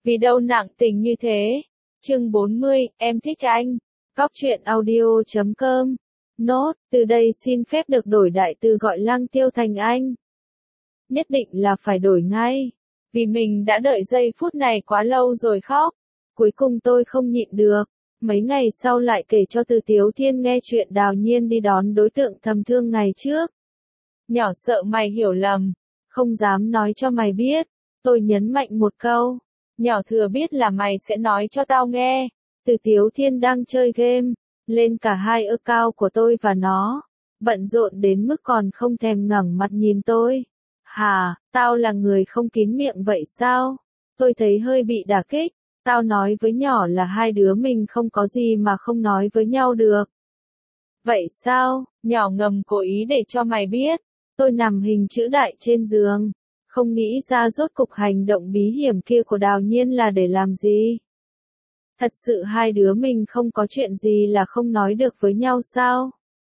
Vì đâu nặng tình như thế? Chương 40, em thích anh. Cóc truyện audio.com. Nốt, từ đây xin phép được đổi đại từ gọi Lăng Tiêu thành anh. Nhất định là phải đổi ngay. Vì mình đã đợi giây phút này quá lâu rồi khóc. Cuối cùng tôi không nhịn được. Mấy ngày sau lại kể cho Từ Tiếu Thiên nghe chuyện Đào Nhiên đi đón đối tượng thầm thương ngày trước. Nhỏ sợ mày hiểu lầm. Không dám nói cho mày biết. Tôi nhấn mạnh một câu. Nhỏ thừa biết là mày sẽ nói cho tao nghe. Từ Tiếu Thiên đang chơi game. Lên cả hai account của tôi và nó. Bận rộn đến mức còn không thèm ngẩng mặt nhìn tôi. Hà, tao là người không kín miệng vậy sao? Tôi thấy hơi bị đả kích. Tao nói với nhỏ là hai đứa mình không có gì mà không nói với nhau được. Vậy sao? Nhỏ ngầm cố ý để cho mày biết. Tôi nằm hình chữ đại trên giường. Không nghĩ ra rốt cục hành động bí hiểm kia của Đào Nhiên là để làm gì. Thật sự hai đứa mình không có chuyện gì là không nói được với nhau sao?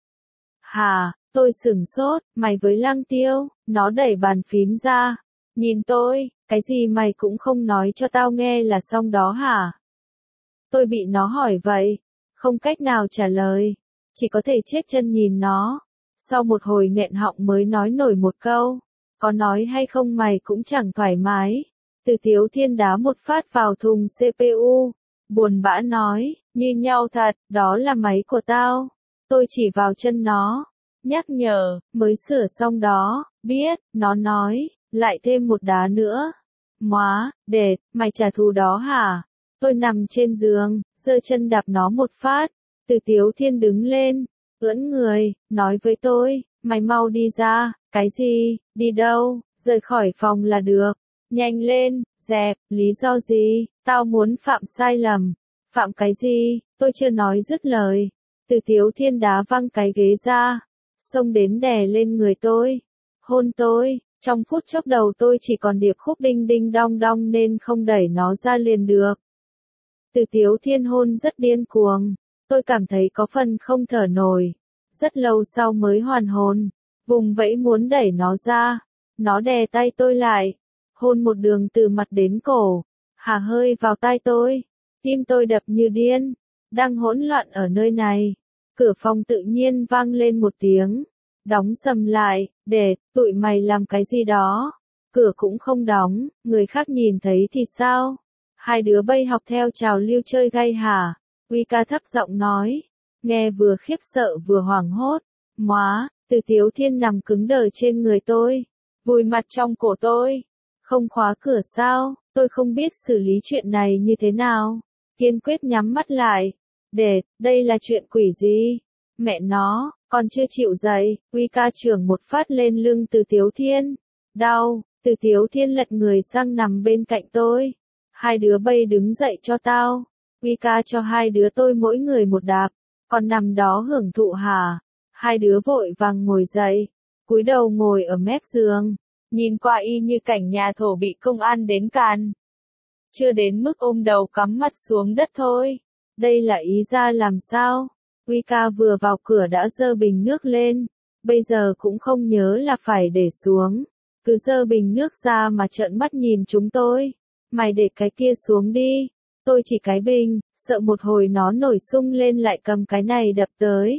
Hà, tôi sửng sốt, mày với Lăng Tiêu, nó đẩy bàn phím ra. Nhìn tôi, cái gì mày cũng không nói cho tao nghe là xong đó hả? Tôi bị nó hỏi vậy, không cách nào trả lời, chỉ có thể chết chân nhìn nó. Sau một hồi nghẹn họng mới nói nổi một câu, có nói hay không mày cũng chẳng thoải mái. Từ Tiếu Thiên đá một phát vào thùng CPU, buồn bã nói, như nhau thật, đó là máy của tao. Tôi chỉ vào chân nó, nhắc nhở, mới sửa xong đó, biết, nó nói, lại thêm một đá nữa. Móa, đệt, mày trả thù đó hả? Tôi nằm trên giường, giơ chân đạp nó một phát. Từ Tiếu Thiên đứng lên, ưỡn người, nói với tôi, mày mau đi ra. Cái gì, đi đâu, rời khỏi phòng là được. Nhanh lên, dẹp, lý do gì, tao muốn phạm sai lầm. Phạm cái gì, tôi chưa nói dứt lời. Từ Tiếu Thiên đá văng cái ghế ra, xông đến đè lên người tôi. Hôn tôi, trong phút chốc đầu tôi chỉ còn điệp khúc đinh đinh đong đong nên không đẩy nó ra liền được. Từ Tiếu Thiên hôn rất điên cuồng, tôi cảm thấy có phần không thở nổi. Rất lâu sau mới hoàn hồn, vùng vẫy muốn đẩy nó ra. Nó đè tay tôi lại, hôn một đường từ mặt đến cổ, hả hơi vào tai tôi. Tim tôi đập như điên, đang hỗn loạn ở nơi này. Cửa phòng tự nhiên vang lên một tiếng, đóng sầm lại, để, tụi mày làm cái gì đó. Cửa cũng không đóng, người khác nhìn thấy thì sao? Hai đứa bay học theo trào lưu chơi gay hả? Uy ca thấp giọng nói, nghe vừa khiếp sợ vừa hoảng hốt. Móa, Từ Tiếu Thiên nằm cứng đờ trên người tôi, vùi mặt trong cổ tôi. Không khóa cửa sao? Tôi không biết xử lý chuyện này như thế nào. Kiên quyết nhắm mắt lại. Để, đây là chuyện quỷ gì? Mẹ nó, còn chưa chịu dậy. Uy ca chưởng một phát lên lưng Từ Tiếu Thiên. Đau, Từ Tiếu Thiên lật người sang nằm bên cạnh tôi. Hai đứa bay đứng dậy cho tao. Uy ca cho hai đứa tôi mỗi người một đạp. Còn nằm đó hưởng thụ hả? Hai đứa vội vàng ngồi dậy, cúi đầu ngồi ở mép giường, nhìn qua y như cảnh nhà thổ bị công an đến càn. Chưa đến mức ôm đầu cắm mặt xuống đất thôi. Đây là ý ra làm sao? Uy ca vừa vào cửa đã giơ bình nước lên, bây giờ cũng không nhớ là phải để xuống. Cứ giơ bình nước ra mà trợn mắt nhìn chúng tôi. Mày để cái kia xuống đi. Tôi chỉ cái bình, sợ một hồi nó nổi sung lên lại cầm cái này đập tới.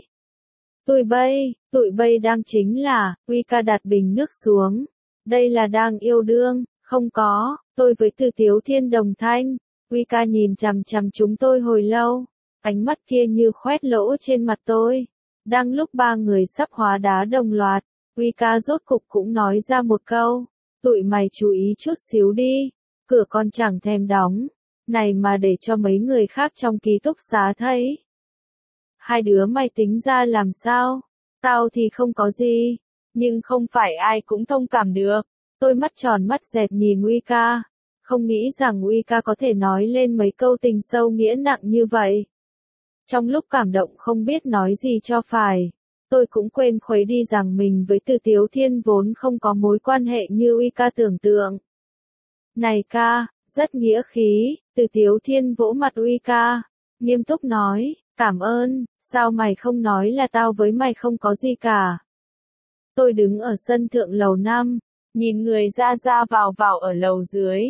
Tụi bay đang chính là, Uy ca đặt bình nước xuống. Đây là đang yêu đương, không có, tôi với Từ Tiếu Thiên đồng thanh. Uy ca nhìn chằm chằm chúng tôi hồi lâu, ánh mắt kia như khoét lỗ trên mặt tôi. Đang lúc ba người sắp hóa đá đồng loạt, Uy ca rốt cục cũng nói ra một câu, tụi mày chú ý chút xíu đi, cửa con chẳng thèm đóng, này mà để cho mấy người khác trong ký túc xá thấy. Hai đứa mày tính ra làm sao? Tao thì không có gì, nhưng không phải ai cũng thông cảm được. Tôi mắt tròn mắt dẹt nhìn Uy ca, không nghĩ rằng Uy ca có thể nói lên mấy câu tình sâu nghĩa nặng như vậy. Trong lúc cảm động không biết nói gì cho phải, tôi cũng quên khuấy đi rằng mình với Từ Tiếu Thiên vốn không có mối quan hệ như Uy ca tưởng tượng. Này ca, rất nghĩa khí. Từ Tiếu Thiên vỗ mặt Uy ca, nghiêm túc nói, cảm ơn, sao mày không nói là tao với mày không có gì cả. Tôi đứng ở sân thượng lầu 5, nhìn người ra vào ở lầu dưới.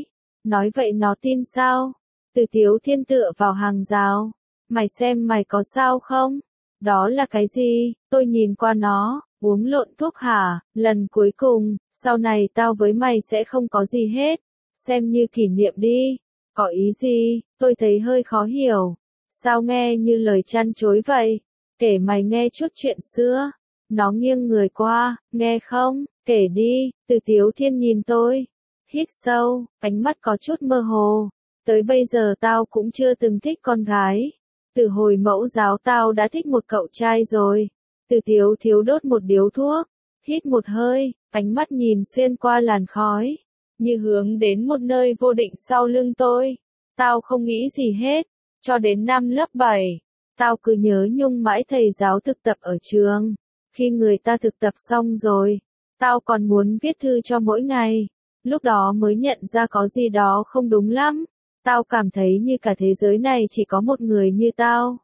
Nói vậy nó tin sao? Từ Tiếu Thiên tựa vào hàng rào. Mày xem mày có sao không? Đó là cái gì? Tôi nhìn qua nó, uống lộn thuốc hả? Lần cuối cùng, sau này tao với mày sẽ không có gì hết. Xem như kỷ niệm đi. Có ý gì? Tôi thấy hơi khó hiểu. Sao nghe như lời chăn chối vậy? Kể mày nghe chút chuyện xưa. Nó nghiêng người qua, nghe không? Kể đi. Từ Tiếu Thiên nhìn tôi. Hít sâu, ánh mắt có chút mơ hồ. Tới bây giờ tao cũng chưa từng thích con gái. Từ hồi mẫu giáo tao đã thích một cậu trai rồi. Từ Tiếu Thiếu đốt một điếu thuốc. Hít một hơi, ánh mắt nhìn xuyên qua làn khói. Như hướng đến một nơi vô định sau lưng tôi. Tao không nghĩ gì hết. Cho đến năm lớp 7. Tao cứ nhớ nhung mãi thầy giáo thực tập ở trường. Khi người ta thực tập xong rồi. Tao còn muốn viết thư cho mỗi ngày. Lúc đó mới nhận ra có gì đó không đúng lắm. Tao cảm thấy như cả thế giới này chỉ có một người như tao.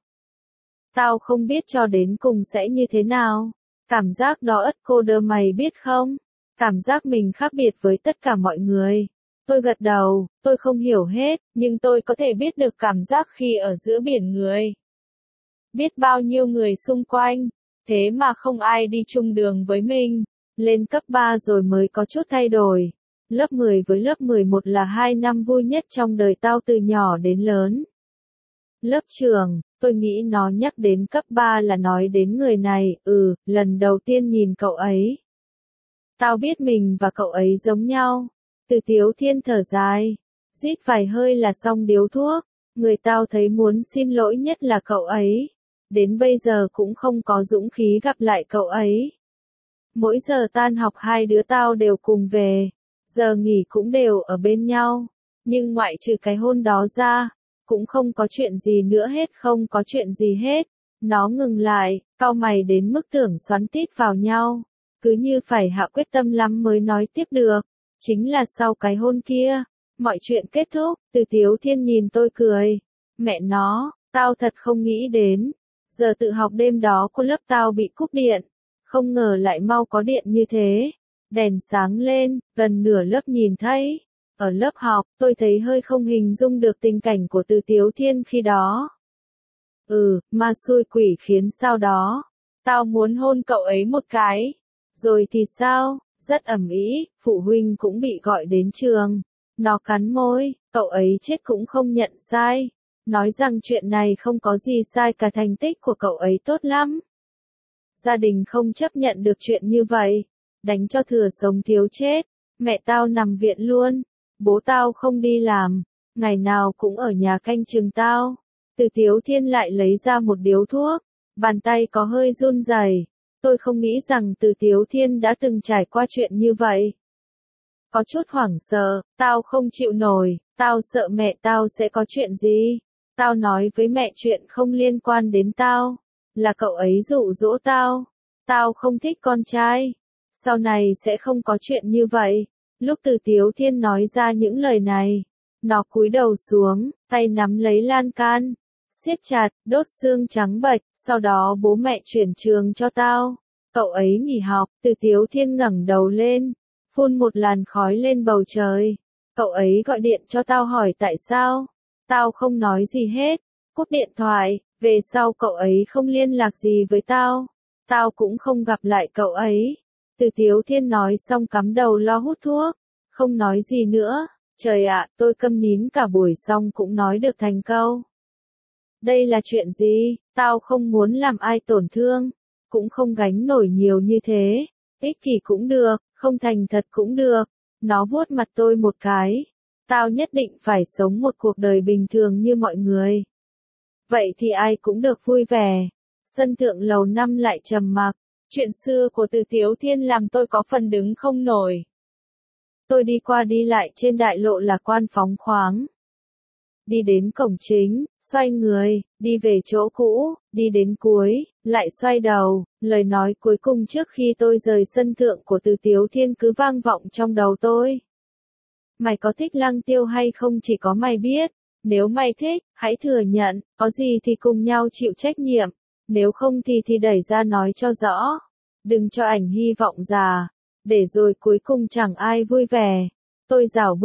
Tao không biết cho đến cùng sẽ như thế nào. Cảm giác đó ất cô đơ mày biết không? Cảm giác mình khác biệt với tất cả mọi người. Tôi gật đầu, tôi không hiểu hết, nhưng tôi có thể biết được cảm giác khi ở giữa biển người. Biết bao nhiêu người xung quanh, thế mà không ai đi chung đường với mình. Lên cấp 3 rồi mới có chút thay đổi. Lớp 10 với lớp 11 là 2 năm vui nhất trong đời tao từ nhỏ đến lớn. Lớp trường, tôi nghĩ nó nhắc đến cấp 3 là nói đến người này, lần đầu tiên nhìn cậu ấy. Tao biết mình và cậu ấy giống nhau. Từ Tiếu Thiên thở dài. Rít vài hơi là xong điếu thuốc. Người tao thấy muốn xin lỗi nhất là cậu ấy. Đến bây giờ cũng không có dũng khí gặp lại cậu ấy. Mỗi giờ tan học hai đứa tao đều cùng về. Giờ nghỉ cũng đều ở bên nhau. Nhưng ngoại trừ cái hôn đó ra, cũng không có chuyện gì nữa hết, không có chuyện gì hết. Nó ngừng lại, cau mày đến mức tưởng xoắn tít vào nhau. Cứ như phải hạ quyết tâm lắm mới nói tiếp được. Chính là sau cái hôn kia, mọi chuyện kết thúc. Từ Tiếu Thiên nhìn tôi cười. Mẹ nó, tao thật không nghĩ đến. Giờ tự học đêm đó của lớp tao bị cúp điện. Không ngờ lại mau có điện như thế. Đèn sáng lên, gần nửa lớp nhìn thấy. Ở lớp học, tôi thấy hơi không hình dung được tình cảnh của Từ Tiếu Thiên khi đó. Ma xui quỷ khiến sau đó. Tao muốn hôn cậu ấy một cái. Rồi thì sao? Rất ầm ĩ, phụ huynh cũng bị gọi đến trường. Nó cắn môi, cậu ấy chết cũng không nhận sai. Nói rằng chuyện này không có gì sai cả, thành tích của cậu ấy tốt lắm. Gia đình không chấp nhận được chuyện như vậy. Đánh cho thừa sống thiếu chết. Mẹ tao nằm viện luôn. Bố tao không đi làm. Ngày nào cũng ở nhà canh chừng tao. Từ Tiếu Thiên lại lấy ra một điếu thuốc. Bàn tay có hơi run rẩy. Tôi không nghĩ rằng Từ Tiếu Thiên đã từng trải qua chuyện như vậy. Có chút hoảng sợ, tao không chịu nổi, tao sợ mẹ tao sẽ có chuyện gì. Tao nói với mẹ chuyện không liên quan đến tao. Là cậu ấy dụ dỗ tao. Tao không thích con trai. Sau này sẽ không có chuyện như vậy. Lúc Từ Tiếu Thiên nói ra những lời này, nó cúi đầu xuống, tay nắm lấy lan can. Siết chặt, đốt xương trắng bệch, sau đó bố mẹ chuyển trường cho tao. Cậu ấy nghỉ học, Từ Tiếu Thiên ngẩng đầu lên, phun một làn khói lên bầu trời. Cậu ấy gọi điện cho tao hỏi tại sao. Tao không nói gì hết, cúp điện thoại, về sau cậu ấy không liên lạc gì với tao. Tao cũng không gặp lại cậu ấy. Từ Tiếu Thiên nói xong cắm đầu lo hút thuốc, không nói gì nữa. Trời ạ, tôi câm nín cả buổi xong cũng nói được thành câu. Đây là chuyện gì? Tao không muốn làm ai tổn thương, cũng không gánh nổi nhiều như thế. Ích kỷ cũng được, không thành thật cũng được. Nó vuốt mặt tôi một cái. Tao nhất định phải sống một cuộc đời bình thường như mọi người. Vậy thì ai cũng được vui vẻ. Sân thượng lầu 5 lại trầm mặc. Chuyện xưa của Từ Tiếu Thiên làm tôi có phần đứng không nổi. Tôi đi qua đi lại trên đại lộ Lạc Quan phóng khoáng. Đi đến cổng chính, xoay người, đi về chỗ cũ, đi đến cuối, lại xoay đầu. Lời nói cuối cùng trước khi tôi rời sân thượng của Từ Tiếu Thiên cứ vang vọng trong đầu tôi. Mày có thích Lăng Tiêu hay không chỉ có mày biết. Nếu mày thích, hãy thừa nhận, có gì thì cùng nhau chịu trách nhiệm. Nếu không thì đẩy ra nói cho rõ. Đừng cho ảnh hy vọng già. Để rồi cuối cùng chẳng ai vui vẻ. Tôi rảo bước,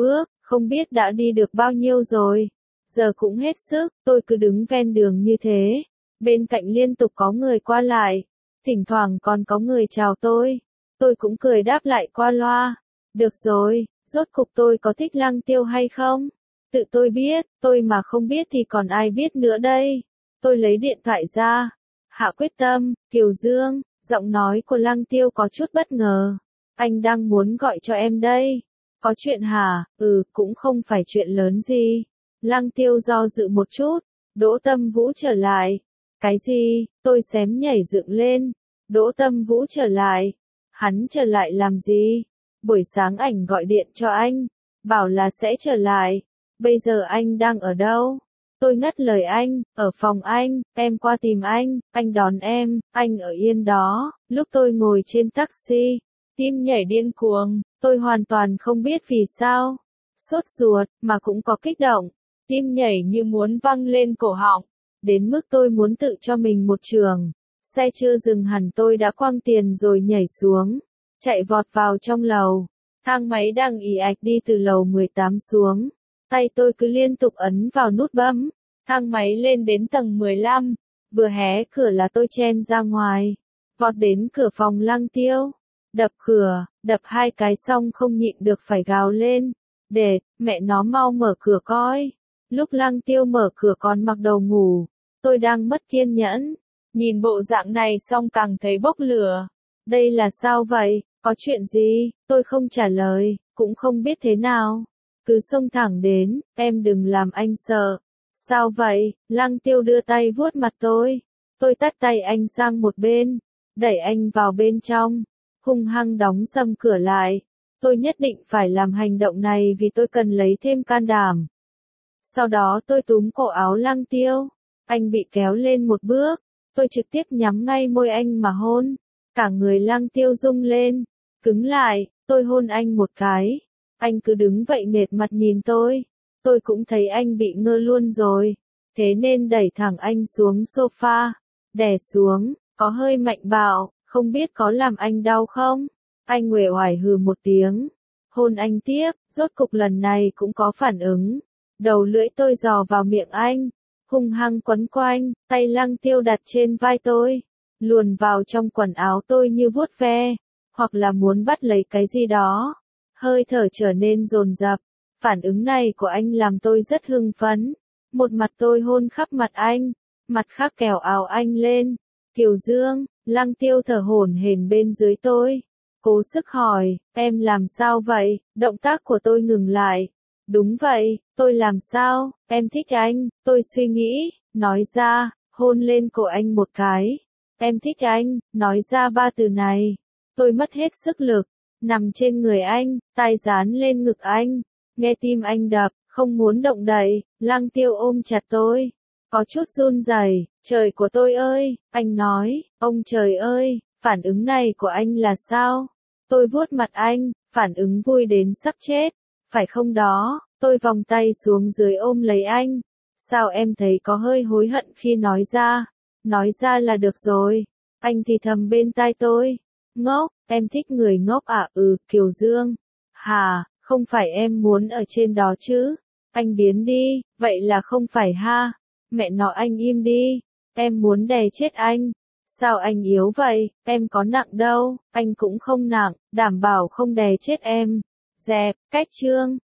Không biết đã đi được bao nhiêu rồi. Giờ cũng hết sức, tôi cứ đứng ven đường như thế. Bên cạnh liên tục có người qua lại. Thỉnh thoảng còn có người chào tôi. Tôi cũng cười đáp lại qua loa. Được rồi, rốt cục tôi có thích Lăng Tiêu hay không? Tự tôi biết, tôi mà không biết thì còn ai biết nữa đây. Tôi lấy điện thoại ra. Hạ quyết tâm, Kiều Dương, giọng nói của Lăng Tiêu có chút bất ngờ. Anh đang muốn gọi cho em đây. Có chuyện hả? Cũng không phải chuyện lớn gì. Lăng Tiêu do dự một chút. Đỗ Tâm Vũ trở lại. Cái gì? Tôi xém nhảy dựng lên. Đỗ Tâm Vũ trở lại. Hắn trở lại làm gì? Buổi sáng ảnh gọi điện cho anh. Bảo là sẽ trở lại. Bây giờ anh đang ở đâu? Tôi ngắt lời anh, ở phòng anh, em qua tìm anh đón em, anh ở yên đó. Lúc tôi ngồi trên taxi, tim nhảy điên cuồng, tôi hoàn toàn không biết vì sao. Sốt ruột, mà cũng có kích động, tim nhảy như muốn văng lên cổ họng, đến mức tôi muốn tự cho mình một chưởng. Xe chưa dừng hẳn tôi đã quăng tiền rồi nhảy xuống, chạy vọt vào trong lầu. Thang máy đang ì ạch đi từ lầu 18 xuống. Tay tôi cứ liên tục ấn vào nút bấm. Thang máy lên đến tầng 15. Vừa hé cửa là tôi chen ra ngoài. Vọt đến cửa phòng Lăng Tiêu. Đập cửa, đập 2 cái xong không nhịn được phải gào lên. Để, mẹ nó mau mở cửa coi. Lúc Lăng Tiêu mở cửa còn mặc đồ ngủ. Tôi đang mất kiên nhẫn. Nhìn bộ dạng này xong càng thấy bốc lửa. Đây là sao vậy? Có chuyện gì? Tôi không trả lời, cũng không biết thế nào. Cứ xông thẳng đến, em đừng làm anh sợ. Sao vậy? Lăng Tiêu đưa tay vuốt mặt tôi. Tôi tắt tay anh sang một bên, đẩy anh vào bên trong, hung hăng đóng sầm cửa lại. Tôi nhất định phải làm hành động này vì tôi cần lấy thêm can đảm. Sau đó tôi túm cổ áo Lăng Tiêu. Anh bị kéo lên một bước. Tôi trực tiếp nhắm ngay môi anh mà hôn. Cả người Lăng Tiêu rung lên, cứng lại. Tôi hôn anh một cái. Anh cứ đứng vậy nệt mặt nhìn tôi. Tôi cũng thấy anh bị ngơ luôn rồi. Thế nên đẩy thẳng anh xuống sofa. Đè xuống, có hơi mạnh bạo, không biết có làm anh đau không? Anh uể oải hừ một tiếng. Hôn anh tiếp, rốt cục lần này cũng có phản ứng. Đầu lưỡi tôi dò vào miệng anh. Hung hăng quấn quanh, tay Lăng Tiêu đặt trên vai tôi. Luồn vào trong quần áo tôi như vuốt ve. Hoặc là muốn bắt lấy cái gì đó. Hơi thở trở nên dồn dập. Phản ứng này của anh làm tôi rất hưng phấn. Một mặt tôi hôn khắp mặt anh, mặt khác kéo áo anh lên. Kiều Dương, Lăng Tiêu thở hổn hển bên dưới tôi. Cố sức hỏi, em làm sao vậy? Động tác của tôi ngừng lại. Đúng vậy, tôi làm sao? Em thích anh, tôi suy nghĩ, nói ra, hôn lên cổ anh một cái. Em thích anh, nói ra 3 từ này. Tôi mất hết sức lực, nằm trên người anh, tai dán lên ngực anh. Nghe tim anh đập, không muốn động đậy. Lăng Tiêu ôm chặt tôi. Có chút run rẩy. Trời của tôi ơi, anh nói, ông trời ơi, phản ứng này của anh là sao? Tôi vuốt mặt anh, phản ứng vui đến sắp chết. Phải không đó? Tôi vòng tay xuống dưới ôm lấy anh. Sao em thấy có hơi hối hận khi nói ra? Nói ra là được rồi. Anh thì thầm bên tai tôi. Ngốc, em thích người ngốc à? Kiều Dương. Hà, không phải em muốn ở trên đó chứ? Anh biến đi, vậy là không phải ha? Mẹ nó anh im đi. Em muốn đè chết anh. Sao anh yếu vậy? Em có nặng đâu, anh cũng không nặng, đảm bảo không đè chết em. Dẹp, cách chương.